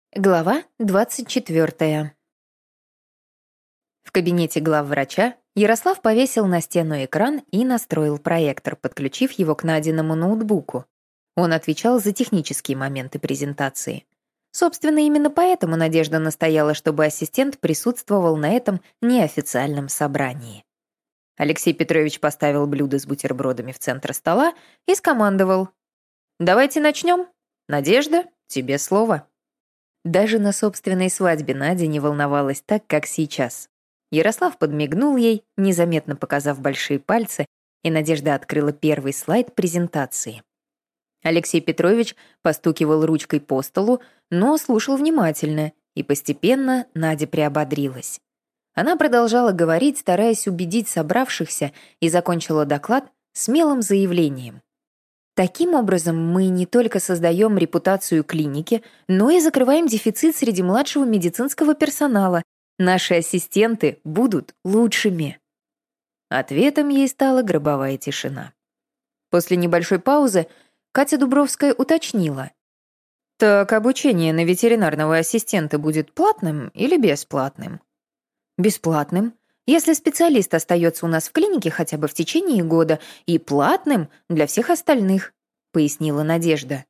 Глава 24. В кабинете главврача Ярослав повесил на стену экран и настроил проектор, подключив его к Надиному ноутбуку. Он отвечал за технические моменты презентации. Собственно, именно поэтому Надежда настояла, чтобы ассистент присутствовал на этом неофициальном собрании. Алексей Петрович поставил блюдо с бутербродами в центр стола и скомандовал: «Давайте начнем. Надежда, тебе слово». Даже на собственной свадьбе Надя не волновалась так, как сейчас. Ярослав подмигнул ей, незаметно показав большие пальцы, и Надежда открыла первый слайд презентации. Алексей Петрович постукивал ручкой по столу, но слушал внимательно, и постепенно Надя приободрилась. Она продолжала говорить, стараясь убедить собравшихся, и закончила доклад смелым заявлением. Таким образом, мы не только создаем репутацию клиники, но и закрываем дефицит среди младшего медицинского персонала. Наши ассистенты будут лучшими. Ответом ей стала гробовая тишина. После небольшой паузы Катя Дубровская уточнила: «Так обучение на ветеринарного ассистента будет платным или бесплатным?» «Бесплатным. Если специалист остается у нас в клинике хотя бы в течение года, и платным для всех остальных», — пояснила Надежда.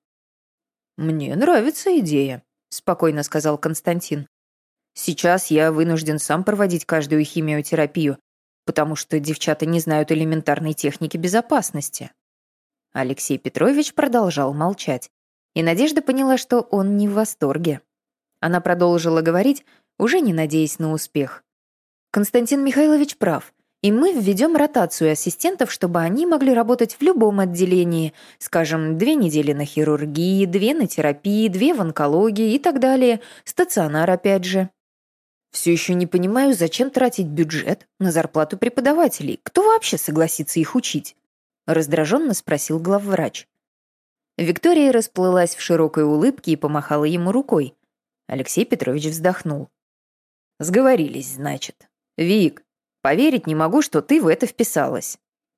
«Мне нравится идея», — спокойно сказал Константин. «Сейчас я вынужден сам проводить каждую химиотерапию, потому что девчата не знают элементарной техники безопасности». Алексей Петрович продолжал молчать, и Надежда поняла, что он не в восторге. Она продолжила говорить, уже не надеясь на успех. «Константин Михайлович прав, и мы введем ротацию ассистентов, чтобы они могли работать в любом отделении, скажем, 2 недели на хирургии, 2 на терапии, 2 в онкологии и так далее, стационар опять же». «Все еще не понимаю, зачем тратить бюджет на зарплату преподавателей. Кто вообще согласится их учить?» — раздраженно спросил главврач. Виктория расплылась в широкой улыбке и помахала ему рукой. Алексей Петрович вздохнул. «Сговорились, значит. Вик, поверить не могу, что ты в это вписалась».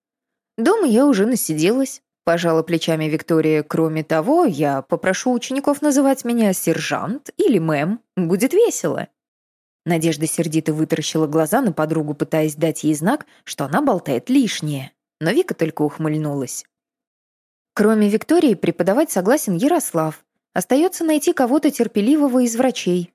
«Дома я уже насиделась», — пожала плечами Виктория. «Кроме того, я попрошу учеников называть меня сержант или мэм. Будет весело». Надежда сердито вытаращила глаза на подругу, пытаясь дать ей знак, что она болтает лишнее. Но Вика только ухмыльнулась. «Кроме Виктории преподавать согласен Ярослав. Остается найти кого-то терпеливого из врачей».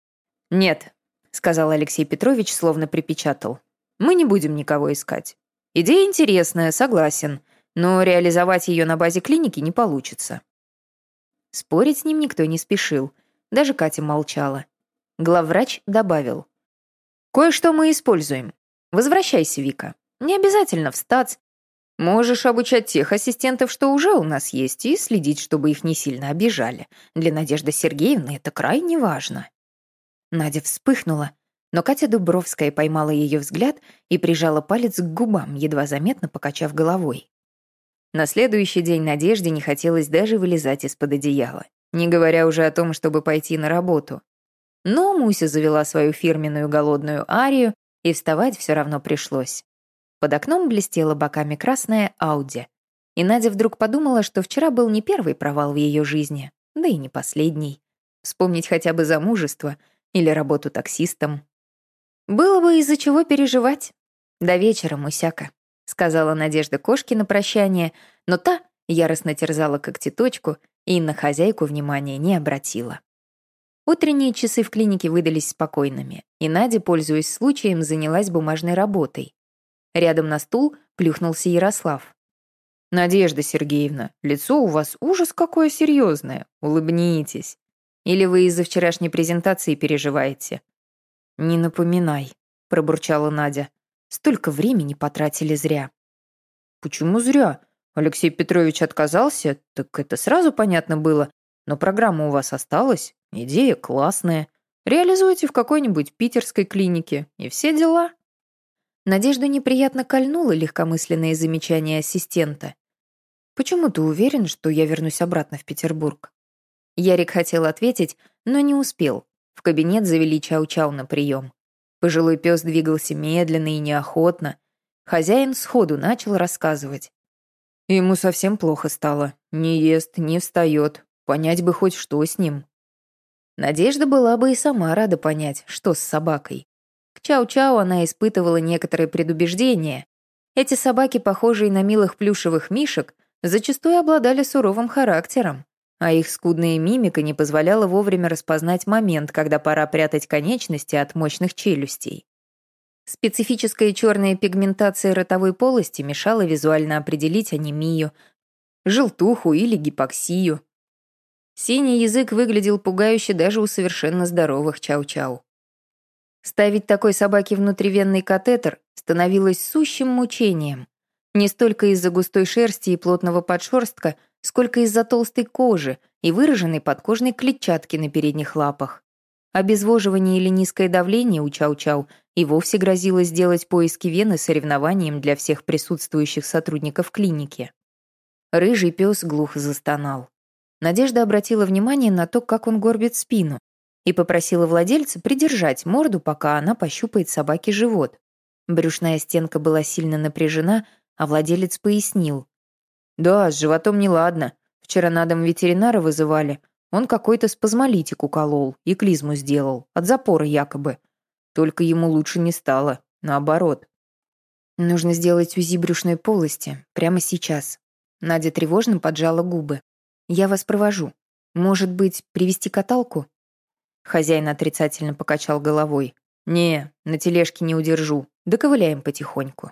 «Нет», — сказал Алексей Петрович, словно припечатал. «Мы не будем никого искать. Идея интересная, согласен, но реализовать ее на базе клиники не получится». Спорить с ним никто не спешил, даже Катя молчала. Главврач добавил: «Кое-что мы используем. Возвращайся, Вика. Не обязательно в стац. Можешь обучать тех ассистентов, что уже у нас есть, и следить, чтобы их не сильно обижали. Для Надежды Сергеевны это крайне важно». Надя вспыхнула, но Катя Дубровская поймала ее взгляд и прижала палец к губам, едва заметно покачав головой. На следующий день Надежде не хотелось даже вылезать из-под одеяла, не говоря уже о том, чтобы пойти на работу. Но Муся завела свою фирменную голодную арию, и вставать все равно пришлось. Под окном блестела боками красная Ауди, и Надя вдруг подумала, что вчера был не первый провал в ее жизни, да и не последний. Вспомнить хотя бы замужество или работу таксистом. «Было бы из-за чего переживать. До вечера, Мусяка», — сказала Надежда кошке на прощание, но та яростно терзала когтеточку и на хозяйку внимания не обратила. Утренние часы в клинике выдались спокойными, и Надя, пользуясь случаем, занялась бумажной работой. Рядом на стул плюхнулся Ярослав. «Надежда Сергеевна, лицо у вас ужас какое серьезное. Улыбнитесь. Или вы из-за вчерашней презентации переживаете?» «Не напоминай», — пробурчала Надя. «Столько времени потратили зря». «Почему зря? Алексей Петрович отказался, так это сразу понятно было. Но программа у вас осталась, идея классная. Реализуйте в какой-нибудь питерской клинике, и все дела». Надежду неприятно кольнуло легкомысленное замечание ассистента. «Почему ты уверен, что я вернусь обратно в Петербург?» Ярик хотел ответить, но не успел. В кабинет завели Чау-Чау на прием. Пожилой пес двигался медленно и неохотно. Хозяин сходу начал рассказывать. Ему совсем плохо стало. Не ест, не встает. Понять бы хоть что с ним. Надежда была бы и сама рада понять, что с собакой. К Чау-Чау она испытывала некоторые предубеждения. Эти собаки, похожие на милых плюшевых мишек, зачастую обладали суровым характером, а их скудная мимика не позволяла вовремя распознать момент, когда пора прятать конечности от мощных челюстей. Специфическая черная пигментация ротовой полости мешала визуально определить анемию, желтуху или гипоксию. Синий язык выглядел пугающе даже у совершенно здоровых чау-чау. Ставить такой собаке внутривенный катетер становилось сущим мучением. Не столько из-за густой шерсти и плотного подшерстка, сколько из-за толстой кожи и выраженной подкожной клетчатки на передних лапах. Обезвоживание или низкое давление у чау-чау и вовсе грозило сделать поиски вены соревнованием для всех присутствующих сотрудников клиники. Рыжий пес глухо застонал. Надежда обратила внимание на то, как он горбит спину, и попросила владельца придержать морду, пока она пощупает собаке живот. Брюшная стенка была сильно напряжена, а владелец пояснил. «Да, с животом неладно. Вчера на дом ветеринара вызывали. Он какой-то спазмолитик уколол и клизму сделал, от запора якобы. Только ему лучше не стало, наоборот». «Нужно сделать УЗИ брюшной полости, прямо сейчас». Надя тревожно поджала губы. «Я вас провожу. Может быть, привезти каталку?» Хозяин отрицательно покачал головой. «Не, на тележке не удержу. Доковыляем потихоньку».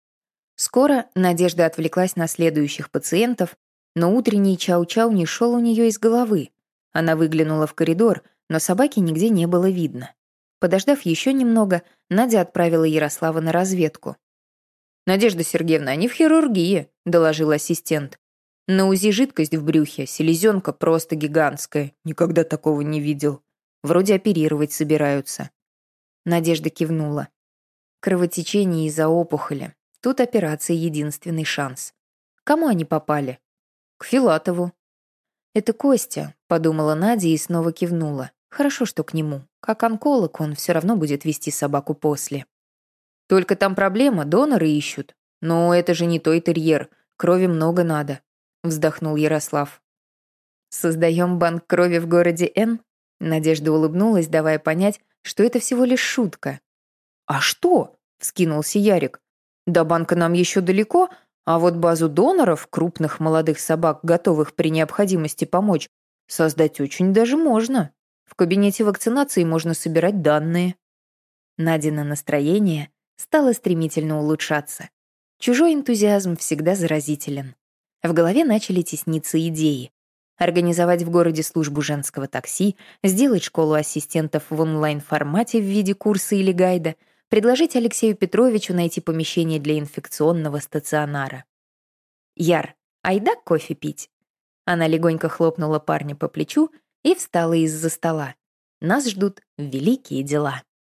Скоро Надежда отвлеклась на следующих пациентов, но утренний чау-чау не шел у нее из головы. Она выглянула в коридор, но собаки нигде не было видно. Подождав еще немного, Надя отправила Ярослава на разведку. «Надежда Сергеевна, они в хирургии», — доложил ассистент. «На УЗИ жидкость в брюхе, селезенка просто гигантская. Никогда такого не видел. Вроде оперировать собираются». Надежда кивнула. Кровотечение из-за опухоли. Тут операция — единственный шанс. Кому они попали? К Филатову. «Это Костя», — подумала Надя и снова кивнула. Хорошо, что к нему. Как онколог он все равно будет вести собаку после. «Только там проблема, доноры ищут. Но это же не той терьер, крови много надо», — вздохнул Ярослав. «Создаем банк крови в городе Н?» Надежда улыбнулась, давая понять, что это всего лишь шутка. «А что?» — вскинулся Ярик. «До банка нам еще далеко, а вот базу доноров, крупных молодых собак, готовых при необходимости помочь, создать очень даже можно. В кабинете вакцинации можно собирать данные». Надина настроение стало стремительно улучшаться. Чужой энтузиазм всегда заразителен. В голове начали тесниться идеи. Организовать в городе службу женского такси, сделать школу ассистентов в онлайн-формате в виде курса или гайда, предложить Алексею Петровичу найти помещение для инфекционного стационара. «Яр, айда кофе пить?» Она легонько хлопнула парня по плечу и встала из-за стола. Нас ждут великие дела.